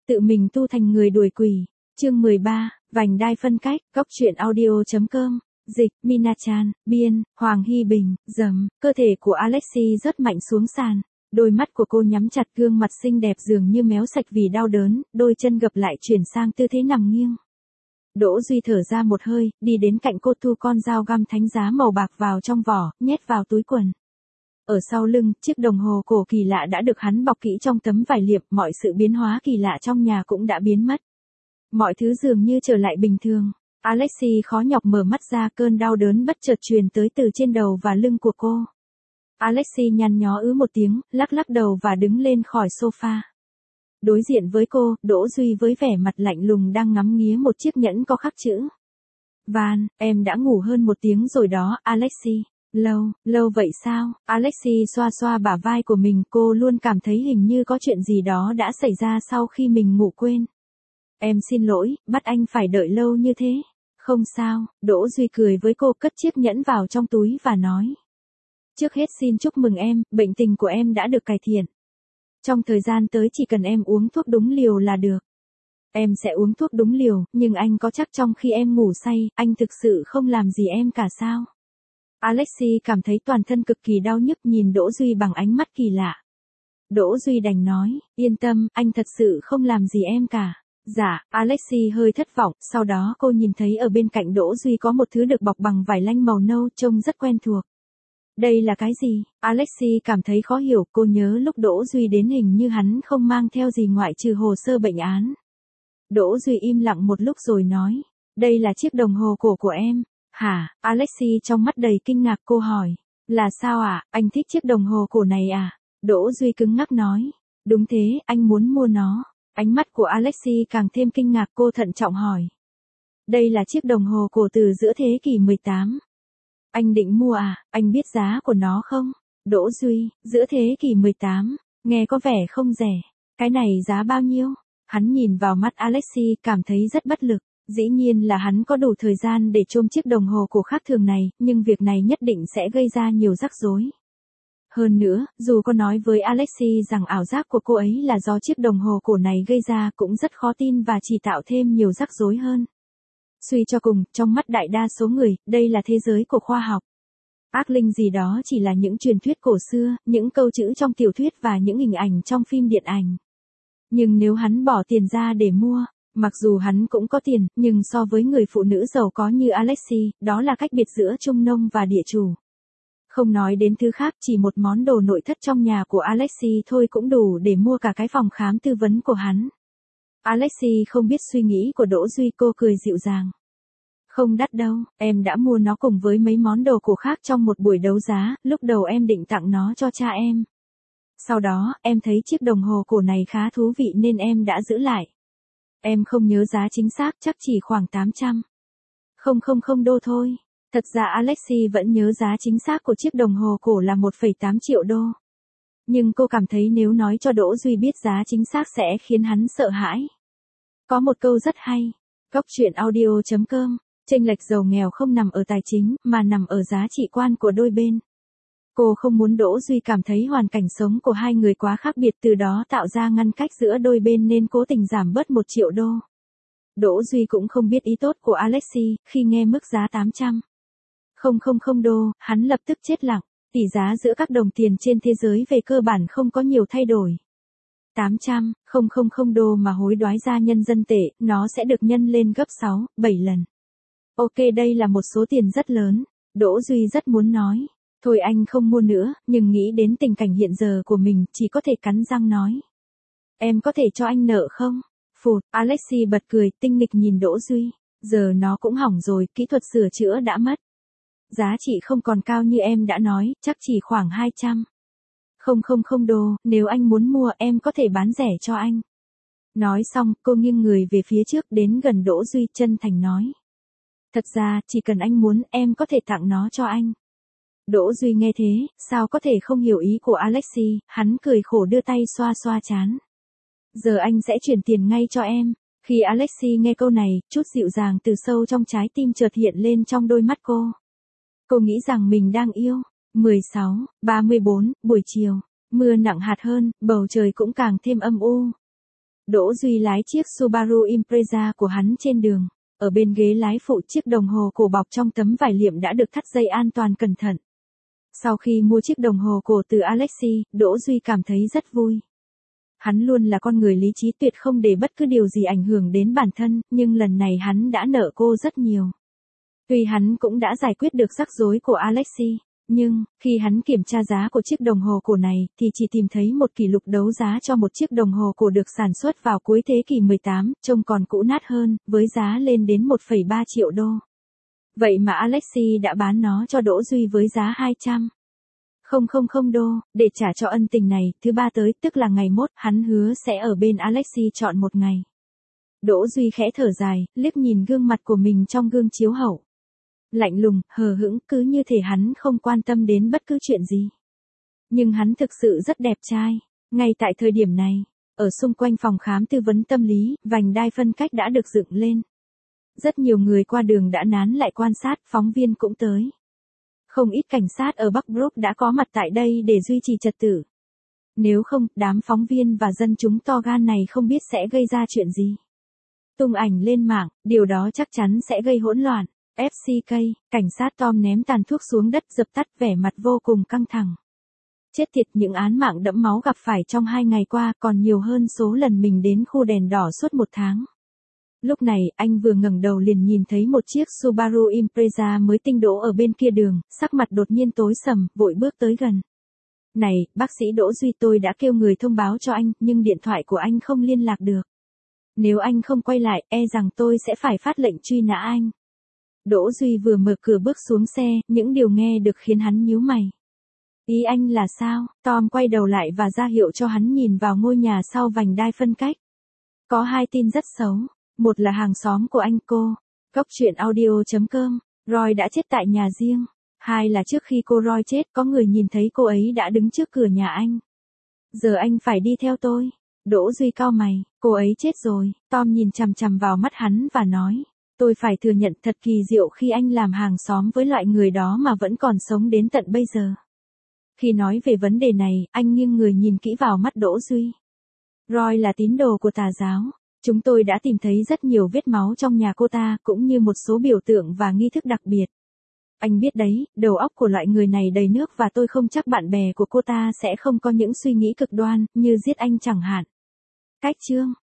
tự mình tu thành người đuổi quỷ. Chương 13, vành đai phân cách, góc truyện audio.com. Dịch, Minachan, biên, Hoàng Hy Bình, dầm, cơ thể của Alexi rất mạnh xuống sàn. Đôi mắt của cô nhắm chặt, gương mặt xinh đẹp dường như méo sạch vì đau đớn, đôi chân gập lại chuyển sang tư thế nằm nghiêng. Đỗ Duy thở ra một hơi, đi đến cạnh cô thu con dao găm thánh giá màu bạc vào trong vỏ, nhét vào túi quần. Ở sau lưng, chiếc đồng hồ cổ kỳ lạ đã được hắn bọc kỹ trong tấm vải liệp, mọi sự biến hóa kỳ lạ trong nhà cũng đã biến mất. Mọi thứ dường như trở lại bình thường. Alexi khó nhọc mở mắt ra, cơn đau đớn bất chợt truyền tới từ trên đầu và lưng của cô. Alexi nhăn nhó một tiếng, lắc lắc đầu và đứng lên khỏi sofa. Đối diện với cô, Đỗ Duy với vẻ mặt lạnh lùng đang ngắm nghía một chiếc nhẫn có khắc chữ Van, em đã ngủ hơn 1 tiếng rồi đó, Alexi. Lâu vậy sao? Alexi xoa xoa bả vai của mình, cô luôn cảm thấy hình như có chuyện gì đó đã xảy ra sau khi mình ngủ quên. Em xin lỗi, bắt anh phải đợi lâu như thế. Không sao, Đỗ Duy cười với cô, cất chiếc nhẫn vào trong túi và nói. Trước hết xin chúc mừng em, bệnh tình của em đã được cải thiện. Trong thời gian tới chỉ cần em uống thuốc đúng liều là được. Em sẽ uống thuốc đúng liều, nhưng anh có chắc trong khi em ngủ say, anh thực sự không làm gì em cả sao? Alexi cảm thấy toàn thân cực kỳ đau nhức, nhìn Đỗ Duy bằng ánh mắt kỳ lạ. Đỗ Duy đành nói, yên tâm, anh thật sự không làm gì em cả. Dạ, Alexi hơi thất vọng, sau đó cô nhìn thấy ở bên cạnh Đỗ Duy có một thứ được bọc bằng vải lanh màu nâu, trông rất quen thuộc. Đây là cái gì? Alexi cảm thấy khó hiểu, cô nhớ lúc Đỗ Duy đến hình như hắn không mang theo gì ngoại trừ hồ sơ bệnh án. Đỗ Duy im lặng một lúc rồi nói, đây là chiếc đồng hồ cổ của em. Hả? Alexi trong mắt đầy kinh ngạc, cô hỏi, là sao ạ, anh thích chiếc đồng hồ cổ này à? Đỗ Duy cứng ngắc nói, đúng thế, anh muốn mua nó. Ánh mắt của Alexi càng thêm kinh ngạc, cô thận trọng hỏi. Đây là chiếc đồng hồ cổ từ giữa thế kỷ 18. Anh định mua à, anh biết giá của nó không? Đỗ Duy, giữa thế kỷ 18, nghe có vẻ không rẻ. Cái này giá bao nhiêu? Hắn nhìn vào mắt Alexi, cảm thấy rất bất lực. Dĩ nhiên là hắn có đủ thời gian để trông chiếc đồng hồ cổ khác thường này, nhưng việc này nhất định sẽ gây ra nhiều rắc rối. Hơn nữa, dù có nói với Alexi rằng ảo giác của cô ấy là do chiếc đồng hồ cổ này gây ra cũng rất khó tin và chỉ tạo thêm nhiều rắc rối hơn. Suy cho cùng, trong mắt đại đa số người, đây là thế giới của khoa học. Ác linh gì đó chỉ là những truyền thuyết cổ xưa, những câu chữ trong tiểu thuyết và những hình ảnh trong phim điện ảnh. Nhưng nếu hắn bỏ tiền ra để mua, mặc dù hắn cũng có tiền, nhưng so với người phụ nữ giàu có như Alexi, đó là cách biệt giữa trung nông và địa chủ. Không nói đến thứ khác, chỉ một món đồ nội thất trong nhà của Alexi thôi cũng đủ để mua cả cái phòng khám tư vấn của hắn. Alexi không biết suy nghĩ của Đỗ Duy, cô cười dịu dàng. Không đắt đâu, em đã mua nó cùng với mấy món đồ cổ khác trong một buổi đấu giá, lúc đầu em định tặng nó cho cha em. Sau đó, em thấy chiếc đồng hồ cổ này khá thú vị nên em đã giữ lại. Em không nhớ giá chính xác, chắc chỉ khoảng 800. Không đô thôi. Thật ra Alexi vẫn nhớ giá chính xác của chiếc đồng hồ cổ là 1,8 triệu đô. Nhưng cô cảm thấy nếu nói cho Đỗ Duy biết giá chính xác sẽ khiến hắn sợ hãi. Có một câu rất hay. Góc truyện audio.com. Chênh lệch giàu nghèo không nằm ở tài chính, mà nằm ở giá trị quan của đôi bên. Cô không muốn Đỗ Duy cảm thấy hoàn cảnh sống của hai người quá khác biệt, từ đó tạo ra ngăn cách giữa đôi bên nên cố tình giảm bớt 1 triệu đô. Đỗ Duy cũng không biết ý tốt của Alexi, khi nghe mức giá 800. Không đô, hắn lập tức chết lặng. Tỷ giá giữa các đồng tiền trên thế giới về cơ bản không có nhiều thay đổi. 800, không đô mà hối đoái ra nhân dân tệ, nó sẽ được nhân lên gấp 6, 7 lần. Ok, đây là một số tiền rất lớn. Đỗ Duy rất muốn nói. Thôi anh không mua nữa, nhưng nghĩ đến tình cảnh hiện giờ của mình, chỉ có thể cắn răng nói. Em có thể cho anh nợ không? Phụt, Alexi bật cười, tinh nghịch nhìn Đỗ Duy. Giờ nó cũng hỏng rồi, kỹ thuật sửa chữa đã mất. Giá trị không còn cao như em đã nói, chắc chỉ khoảng 200. Không đô, nếu anh muốn mua em có thể bán rẻ cho anh. Nói xong, cô nghiêng người về phía trước đến gần Đỗ Duy, chân thành nói. Thật ra, chỉ cần anh muốn, em có thể tặng nó cho anh. Đỗ Duy nghe thế, sao có thể không hiểu ý của Alexi, hắn cười khổ đưa tay xoa xoa trán. Giờ anh sẽ chuyển tiền ngay cho em. Khi Alexi nghe câu này, chút dịu dàng từ sâu trong trái tim chợt hiện lên trong đôi mắt cô. Cô nghĩ rằng mình đang yêu. 16:34, buổi chiều. Mưa nặng hạt hơn, bầu trời cũng càng thêm âm u. Đỗ Duy lái chiếc Subaru Impreza của hắn trên đường. Ở bên ghế lái phụ chiếc đồng hồ cổ bọc trong tấm vải liệm đã được thắt dây an toàn cẩn thận. Sau khi mua chiếc đồng hồ cổ từ Alexi, Đỗ Duy cảm thấy rất vui. Hắn luôn là con người lý trí tuyệt không để bất cứ điều gì ảnh hưởng đến bản thân, nhưng lần này hắn đã nợ cô rất nhiều. Tuy hắn cũng đã giải quyết được rắc rối của Alexi, nhưng, khi hắn kiểm tra giá của chiếc đồng hồ cổ này, thì chỉ tìm thấy một kỷ lục đấu giá cho một chiếc đồng hồ cổ được sản xuất vào cuối thế kỷ 18, trông còn cũ nát hơn, với giá lên đến 1,3 triệu đô. Vậy mà Alexi đã bán nó cho Đỗ Duy với giá 200.000 đô, để trả cho ân tình này. Thứ ba tới, tức là ngày mốt, hắn hứa sẽ ở bên Alexi trọn một ngày. Đỗ Duy khẽ thở dài, liếc nhìn gương mặt của mình trong gương chiếu hậu. Lạnh lùng, hờ hững, cứ như thể hắn không quan tâm đến bất cứ chuyện gì. Nhưng hắn thực sự rất đẹp trai. Ngay tại thời điểm này, ở xung quanh phòng khám tư vấn tâm lý, vành đai phân cách đã được dựng lên. Rất nhiều người qua đường đã nán lại quan sát, phóng viên cũng tới. Không ít cảnh sát ở Bắc Brook đã có mặt tại đây để duy trì trật tự. Nếu không, đám phóng viên và dân chúng to gan này không biết sẽ gây ra chuyện gì. Tung ảnh lên mạng, điều đó chắc chắn sẽ gây hỗn loạn. FCK, cảnh sát Tom ném tàn thuốc xuống đất dập tắt, vẻ mặt vô cùng căng thẳng. Chết tiệt, những án mạng đẫm máu gặp phải trong 2 ngày qua còn nhiều hơn số lần mình đến khu đèn đỏ suốt 1 tháng. Lúc này, anh vừa ngẩng đầu liền nhìn thấy một chiếc Subaru Impreza mới tinh đỗ ở bên kia đường, sắc mặt đột nhiên tối sầm, vội bước tới gần. Này, bác sĩ Đỗ Duy, tôi đã kêu người thông báo cho anh, nhưng điện thoại của anh không liên lạc được. Nếu anh không quay lại, e rằng tôi sẽ phải phát lệnh truy nã anh. Đỗ Duy vừa mở cửa bước xuống xe, những điều nghe được khiến hắn nhíu mày. Ý anh là sao? Tom quay đầu lại và ra hiệu cho hắn nhìn vào ngôi nhà sau vành đai phân cách. Có 2 tin rất xấu. Một là hàng xóm của anh cô. Góc truyện audio.com. Roy đã chết tại nhà riêng. 2 là trước khi cô Roy chết, có người nhìn thấy cô ấy đã đứng trước cửa nhà anh. Giờ anh phải đi theo tôi. Đỗ Duy cau mày. Cô ấy chết rồi. Tom nhìn chằm chằm vào mắt hắn và nói. Tôi phải thừa nhận thật kỳ diệu khi anh làm hàng xóm với loại người đó mà vẫn còn sống đến tận bây giờ. Khi nói về vấn đề này, anh nghiêng người nhìn kỹ vào mắt Đỗ Duy. Roy là tín đồ của tà giáo. Chúng tôi đã tìm thấy rất nhiều vết máu trong nhà cô ta, cũng như một số biểu tượng và nghi thức đặc biệt. Anh biết đấy, đầu óc của loại người này đầy nước và tôi không chắc bạn bè của cô ta sẽ không có những suy nghĩ cực đoan, như giết anh chẳng hạn. Cách chương